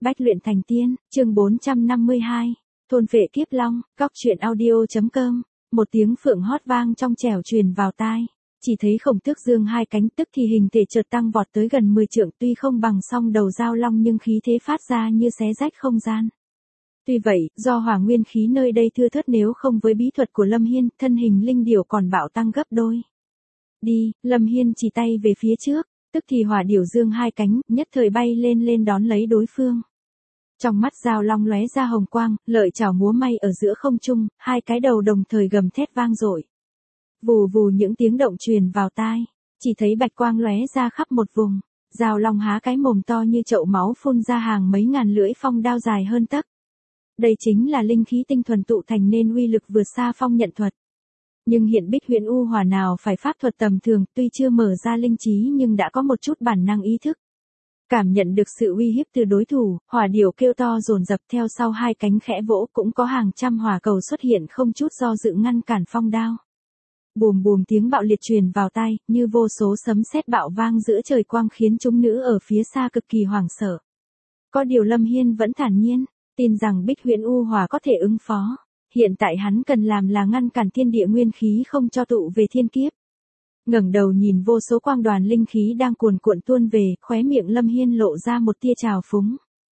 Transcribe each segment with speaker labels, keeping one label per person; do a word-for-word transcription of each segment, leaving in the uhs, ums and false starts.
Speaker 1: Bách luyện thành tiên, chương bốn trăm năm mươi hai, thôn vệ kiếp long, góc truyện audio.com, một tiếng phượng hót vang trong trẻo truyền vào tai. Chỉ thấy Khổng Tước dương hai cánh tức thì hình thể chợt tăng vọt tới gần mười trượng, tuy không bằng song đầu dao long nhưng khí thế phát ra như xé rách không gian. Tuy vậy, do hỏa nguyên khí nơi đây thưa thớt nếu không với bí thuật của Lâm Hiên, thân hình linh điểu còn bạo tăng gấp đôi. Đi, Lâm Hiên chỉ tay về phía trước, tức thì hỏa điểu dương hai cánh, nhất thời bay lên lên đón lấy đối phương. Trong mắt dao long lóe ra hồng quang, lợi chảo múa may ở giữa không trung, hai cái đầu đồng thời gầm thét vang dội. Vù vù những tiếng động truyền vào tai, chỉ thấy bạch quang lóe ra khắp một vùng, dao long há cái mồm to như chậu máu phun ra hàng mấy ngàn lưỡi phong đao dài hơn tấc. Đây chính là linh khí tinh thuần tụ thành nên uy lực vượt xa phong nhận thuật. Nhưng hiện Bích Huyền U Hỏa nào phải pháp thuật tầm thường, tuy chưa mở ra linh trí nhưng đã có một chút bản năng ý thức. Cảm nhận được sự uy hiếp từ đối thủ, hỏa điểu kêu to dồn dập theo sau hai cánh khẽ vỗ, cũng có hàng trăm hỏa cầu xuất hiện không chút do dự ngăn cản phong đao. Bùm bùm tiếng bạo liệt truyền vào tai, như vô số sấm sét bạo vang giữa trời quang khiến chúng nữ ở phía xa cực kỳ hoảng sợ. Có điều Lâm Hiên vẫn thản nhiên, tin rằng Bích Huyền U Hỏa có thể ứng phó. Hiện tại hắn cần làm là ngăn cản thiên địa nguyên khí không cho tụ về thiên kiếp. Ngẩng đầu nhìn vô số quang đoàn linh khí đang cuồn cuộn tuôn về, khóe miệng Lâm Hiên lộ ra một tia trào phúng.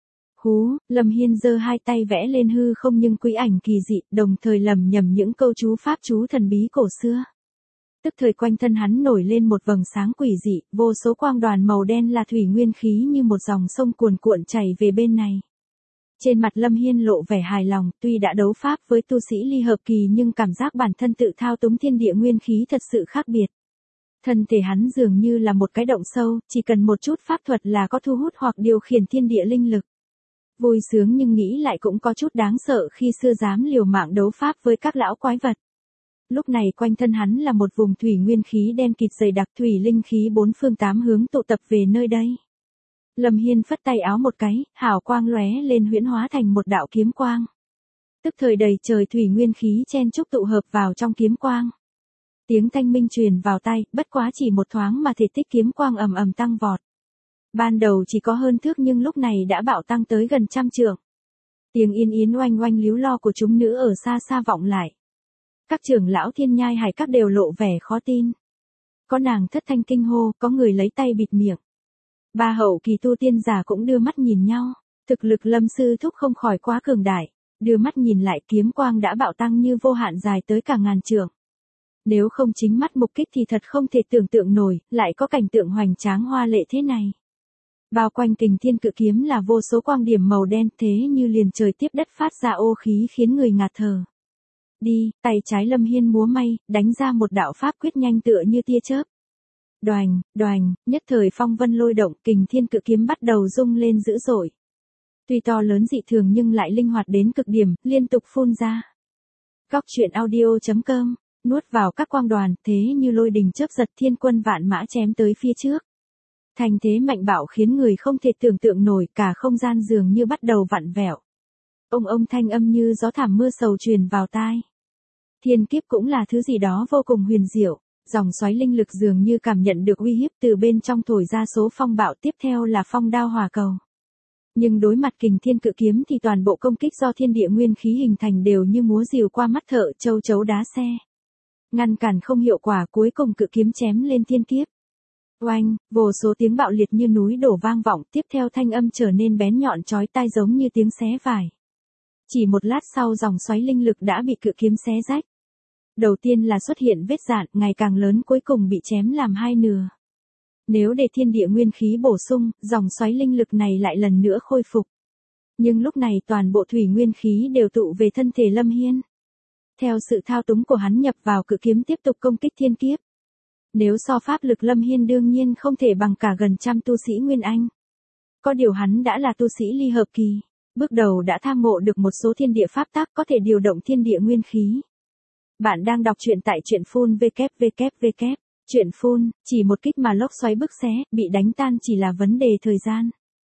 Speaker 1: Hú, Lâm Hiên giơ hai tay vẽ lên hư không nhưng quỹ ảnh kỳ dị, đồng thời lẩm nhẩm những câu chú pháp chú thần bí cổ xưa. Tức thời quanh thân hắn nổi lên một vầng sáng quỷ dị, vô số quang đoàn màu đen là thủy nguyên khí như một dòng sông cuồn cuộn chảy về bên này. Trên mặt Lâm Hiên lộ vẻ hài lòng, tuy đã đấu pháp với tu sĩ ly hợp kỳ nhưng cảm giác bản thân tự thao túng thiên địa nguyên khí thật sự khác biệt. Thân thể hắn dường như là một cái động sâu, chỉ cần một chút pháp thuật là có thu hút hoặc điều khiển thiên địa linh lực. Vui sướng nhưng nghĩ lại cũng có chút đáng sợ khi xưa dám liều mạng đấu pháp với các lão quái vật. Lúc này quanh thân hắn là một vùng thủy nguyên khí đen kịt dày đặc, thủy linh khí bốn phương tám hướng tụ tập về nơi đây. Lâm Hiên phất tay áo một cái, hào quang lóe lên huyễn hóa thành một đạo kiếm quang. Tức thời đầy trời thủy nguyên khí chen chúc tụ hợp vào trong kiếm quang. Tiếng thanh minh truyền vào tai, bất quá chỉ một thoáng mà thể tích kiếm quang ầm ầm tăng vọt. Ban đầu chỉ có hơn thước nhưng lúc này đã bạo tăng tới gần trăm trượng. Tiếng yên yến oanh oanh líu lo của chúng nữ ở xa xa vọng lại. Các trưởng lão Thiên Nhai Hải các đều lộ vẻ khó tin. Có nàng thất thanh kinh hô, có người lấy tay bịt miệng. Ba hậu kỳ tu tiên giả cũng đưa mắt nhìn nhau, thực lực Lâm sư thúc không khỏi quá cường đại, đưa mắt nhìn lại kiếm quang đã bạo tăng như vô hạn dài tới cả ngàn trượng. Nếu không chính mắt mục kích thì thật không thể tưởng tượng nổi, lại có cảnh tượng hoành tráng hoa lệ thế này. Bao quanh Kình Thiên Cự Kiếm là vô số quang điểm màu đen thế như liền trời tiếp đất phát ra ô khí khiến người ngạt thở. Đi, tay trái Lâm Hiên múa may, đánh ra một đạo pháp quyết nhanh tựa như tia chớp. Đoành, đoành, nhất thời phong vân lôi động, Kình Thiên Cự Kiếm bắt đầu rung lên dữ dội. Tuy to lớn dị thường nhưng lại linh hoạt đến cực điểm, liên tục phun ra. Góc truyện audio.com, nuốt vào các quang đoàn, thế như lôi đình chớp giật, thiên quân vạn mã chém tới phía trước. Thành thế mạnh bạo khiến người không thể tưởng tượng nổi, cả không gian dường như bắt đầu vặn vẹo. Ông ông thanh âm như gió thảm mưa sầu truyền vào tai. Thiên kiếp cũng là thứ gì đó vô cùng huyền diệu. Dòng xoáy linh lực dường như cảm nhận được uy hiếp từ bên trong thổi ra số phong bạo, tiếp theo là phong đao hỏa cầu. Nhưng đối mặt Kình Thiên Cự Kiếm thì toàn bộ công kích do thiên địa nguyên khí hình thành đều như múa rìu qua mắt thợ châu chấu đá xe. Ngăn cản không hiệu quả, cuối cùng cự kiếm chém lên thiên kiếp. Oanh, vô số tiếng bạo liệt như núi đổ vang vọng, tiếp theo thanh âm trở nên bén nhọn chói tai giống như tiếng xé vải. Chỉ một lát sau dòng xoáy linh lực đã bị cự kiếm xé rách. Đầu tiên là xuất hiện vết rạn, ngày càng lớn, cuối cùng bị chém làm hai nửa. Nếu để thiên địa nguyên khí bổ sung, dòng xoáy linh lực này lại lần nữa khôi phục. Nhưng lúc này toàn bộ thủy nguyên khí đều tụ về thân thể Lâm Hiên. Theo sự thao túng của hắn nhập vào cự kiếm tiếp tục công kích thiên kiếp. Nếu so pháp lực Lâm Hiên đương nhiên không thể bằng cả gần trăm tu sĩ Nguyên Anh. Có điều hắn đã là tu sĩ ly hợp kỳ, bước đầu đã tham ngộ được một số thiên địa pháp tắc có thể điều động thiên địa nguyên khí. Bạn đang đọc truyện tại truyện phun vê kép vê kép vê kép. Truyện phun, chỉ một kích mà lốc xoáy bức xé, bị đánh tan chỉ là vấn đề thời gian.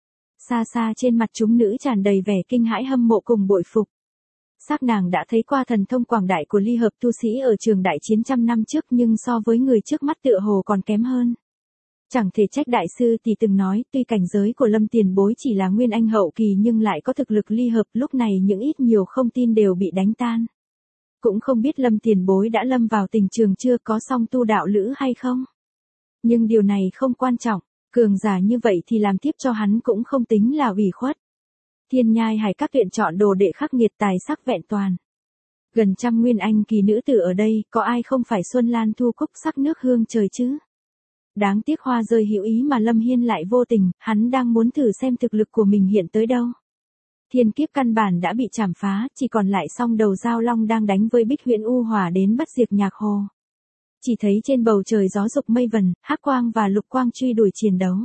Speaker 1: Xa xa trên mặt chúng nữ tràn đầy vẻ kinh hãi hâm mộ cùng bội phục. Xác nàng đã thấy qua thần thông quảng đại của ly hợp tu sĩ ở trường đại chiến trăm năm trước nhưng so với người trước mắt tựa hồ còn kém hơn. Chẳng thể trách đại sư thì từng nói, tuy cảnh giới của Lâm tiền bối chỉ là nguyên anh hậu kỳ nhưng lại có thực lực ly hợp, lúc này những ít nhiều không tin đều bị đánh tan. Cũng không biết Lâm tiền bối đã lâm vào tình trường chưa, có song tu đạo lữ hay không. Nhưng điều này không quan trọng, cường giả như vậy thì làm tiếp cho hắn cũng không tính là ủy khuất. Thiên Nhai Hải các viện chọn đồ đệ khắc nghiệt tài sắc vẹn toàn. Gần trăm nguyên anh kỳ nữ tử ở đây, có ai không phải xuân lan thu cúc sắc nước hương trời chứ? Đáng tiếc hoa rơi hữu ý mà Lâm Hiên lại vô tình, hắn đang muốn thử xem thực lực của mình hiện tới đâu. Thiên kiếp căn bản đã bị chảm phá, chỉ còn lại song đầu giao long đang đánh với Bích Huyễn U Hỏa đến bất diệt nhạc hồ. Chỉ thấy trên bầu trời gió dục mây vần, hắc quang và lục quang truy đuổi chiến đấu.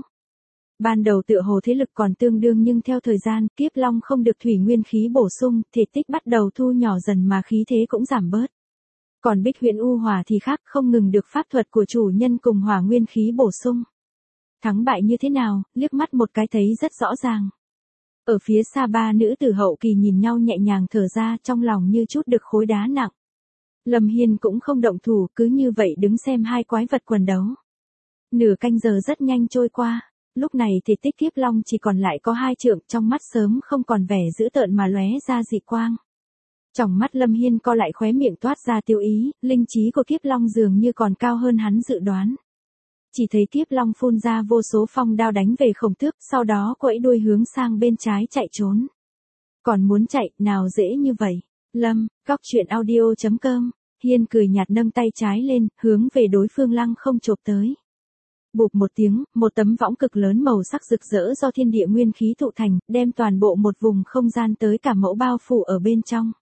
Speaker 1: Ban đầu tựa hồ thế lực còn tương đương nhưng theo thời gian, kiếp long không được thủy nguyên khí bổ sung, thể tích bắt đầu thu nhỏ dần mà khí thế cũng giảm bớt. Còn Bích Huyễn U Hỏa thì khác, không ngừng được pháp thuật của chủ nhân cùng hỏa nguyên khí bổ sung. Thắng bại như thế nào, liếc mắt một cái thấy rất rõ ràng. Ở phía xa ba nữ tử hậu kỳ nhìn nhau nhẹ nhàng thở ra, trong lòng như chút được khối đá nặng. Lâm Hiên cũng không động thủ, cứ như vậy đứng xem hai quái vật quần đấu. Nửa canh giờ rất nhanh trôi qua, lúc này thì tích kiếp long chỉ còn lại có hai trượng, trong mắt sớm không còn vẻ dữ tợn mà lóe ra dị quang. Trong mắt Lâm Hiên co lại, khóe miệng toát ra tiêu ý, linh trí của kiếp long dường như còn cao hơn hắn dự đoán. Chỉ thấy kiếp long phun ra vô số phong đao đánh về Khổng Tước, sau đó quẫy đuôi hướng sang bên trái chạy trốn. Còn muốn chạy, nào dễ như vậy. Lâm, góc truyện audio chấm com, Hiên cười nhạt nâng tay trái lên, hướng về đối phương lăng không chộp tới. Bụp một tiếng, một tấm võng cực lớn màu sắc rực rỡ do thiên địa nguyên khí tụ thành, đem toàn bộ một vùng không gian tới cả mẫu bao phủ ở bên trong.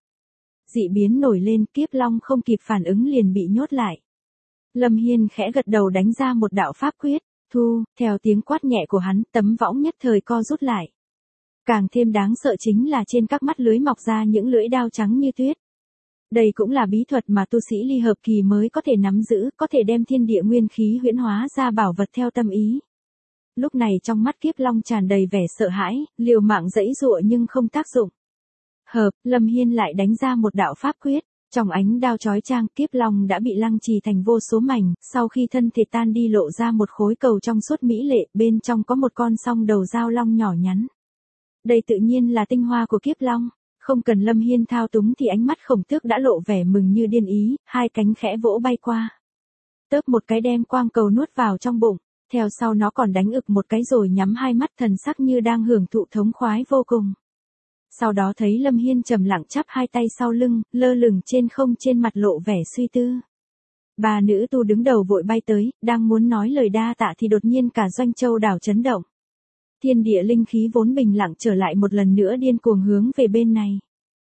Speaker 1: Dị biến nổi lên, kiếp long không kịp phản ứng liền bị nhốt lại. Lâm Hiên khẽ gật đầu đánh ra một đạo pháp quyết, thu, theo tiếng quát nhẹ của hắn, tấm võng nhất thời co rút lại. Càng thêm đáng sợ chính là trên các mắt lưới mọc ra những lưỡi đao trắng như tuyết. Đây cũng là bí thuật mà tu sĩ ly hợp kỳ mới có thể nắm giữ, có thể đem thiên địa nguyên khí huyễn hóa ra bảo vật theo tâm ý. Lúc này trong mắt kiếp long tràn đầy vẻ sợ hãi, liều mạng giãy giụa nhưng không tác dụng. Hợp, Lâm Hiên lại đánh ra một đạo pháp quyết, trong ánh đao chói chang, kiếp long đã bị lăng trì thành vô số mảnh, sau khi thân thể tan đi lộ ra một khối cầu trong suốt mỹ lệ, bên trong có một con song đầu dao long nhỏ nhắn. Đây tự nhiên là tinh hoa của kiếp long, không cần Lâm Hiên thao túng thì ánh mắt Khổng Tước đã lộ vẻ mừng như điên ý, hai cánh khẽ vỗ bay qua. Tớp một cái đem quang cầu nuốt vào trong bụng, theo sau nó còn đánh ực một cái rồi nhắm hai mắt, thần sắc như đang hưởng thụ thống khoái vô cùng. Sau đó thấy Lâm Hiên trầm lặng chắp hai tay sau lưng, lơ lửng trên không, trên mặt lộ vẻ suy tư. Ba nữ tu đứng đầu vội bay tới, đang muốn nói lời đa tạ thì đột nhiên cả doanh châu đảo chấn động. Thiên địa linh khí vốn bình lặng trở lại một lần nữa điên cuồng hướng về bên này.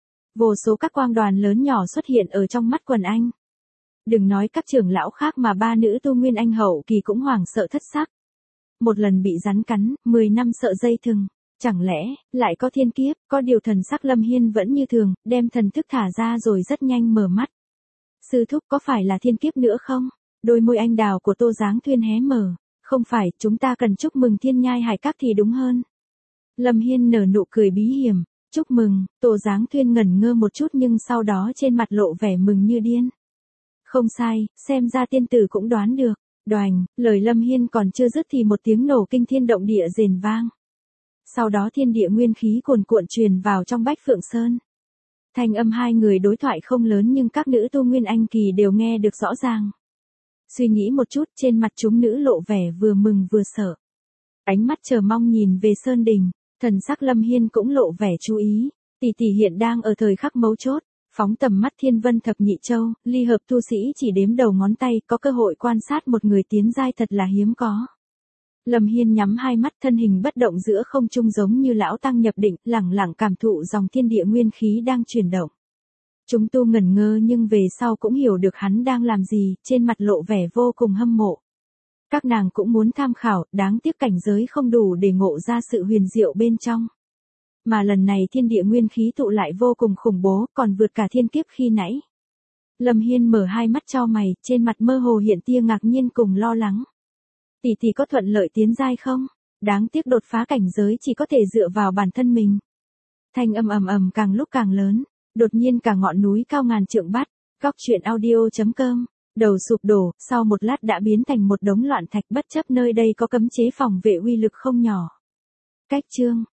Speaker 1: Vô số các quang đoàn lớn nhỏ xuất hiện ở trong mắt quần anh. Đừng nói các trưởng lão khác mà ba nữ tu nguyên anh hậu kỳ cũng hoảng sợ thất sắc. Một lần bị rắn cắn, mười năm sợ dây thừng. Chẳng lẽ, lại có thiên kiếp, có điều thần sắc Lâm Hiên vẫn như thường, đem thần thức thả ra rồi rất nhanh mở mắt. Sư thúc có phải là thiên kiếp nữa không? Đôi môi anh đào của Tô Giáng Thuyên hé mở. Không phải, chúng ta cần chúc mừng Thiên Nhai Hải các thì đúng hơn. Lâm Hiên nở nụ cười bí hiểm, chúc mừng, Tô Giáng Thuyên ngẩn ngơ một chút nhưng sau đó trên mặt lộ vẻ mừng như điên. Không sai, xem ra tiên tử cũng đoán được. Đoành, lời Lâm Hiên còn chưa dứt thì một tiếng nổ kinh thiên động địa rền vang. Sau đó thiên địa nguyên khí cuồn cuộn truyền vào trong Bách Phượng Sơn. Thanh âm hai người đối thoại không lớn nhưng các nữ tu nguyên anh kỳ đều nghe được rõ ràng. Suy nghĩ một chút, trên mặt chúng nữ lộ vẻ vừa mừng vừa sợ. Ánh mắt chờ mong nhìn về Sơn Đình, thần sắc Lâm Hiên cũng lộ vẻ chú ý. Tỷ tỷ hiện đang ở thời khắc mấu chốt, phóng tầm mắt thiên vân thập nhị châu, ly hợp tu sĩ chỉ đếm đầu ngón tay, có cơ hội quan sát một người tiến giai thật là hiếm có. Lâm Hiên nhắm hai mắt, thân hình bất động giữa không trung giống như lão tăng nhập định, lẳng lặng cảm thụ dòng thiên địa nguyên khí đang chuyển động. Chúng tu ngẩn ngơ nhưng về sau cũng hiểu được hắn đang làm gì, trên mặt lộ vẻ vô cùng hâm mộ. Các nàng cũng muốn tham khảo, đáng tiếc cảnh giới không đủ để ngộ ra sự huyền diệu bên trong. Mà lần này thiên địa nguyên khí tụ lại vô cùng khủng bố, còn vượt cả thiên kiếp khi nãy. Lâm Hiên mở hai mắt chau mày, trên mặt mơ hồ hiện tia ngạc nhiên cùng lo lắng. Tỷ tỷ có thuận lợi tiến giai không? Đáng tiếc đột phá cảnh giới chỉ có thể dựa vào bản thân mình. Thanh âm ầm ầm càng lúc càng lớn, đột nhiên cả ngọn núi cao ngàn trượng bắt, góc truyện audio chấm com Đầu sụp đổ, sau một lát đã biến thành một đống loạn thạch bất chấp nơi đây có cấm chế phòng vệ uy lực không nhỏ. Cách chương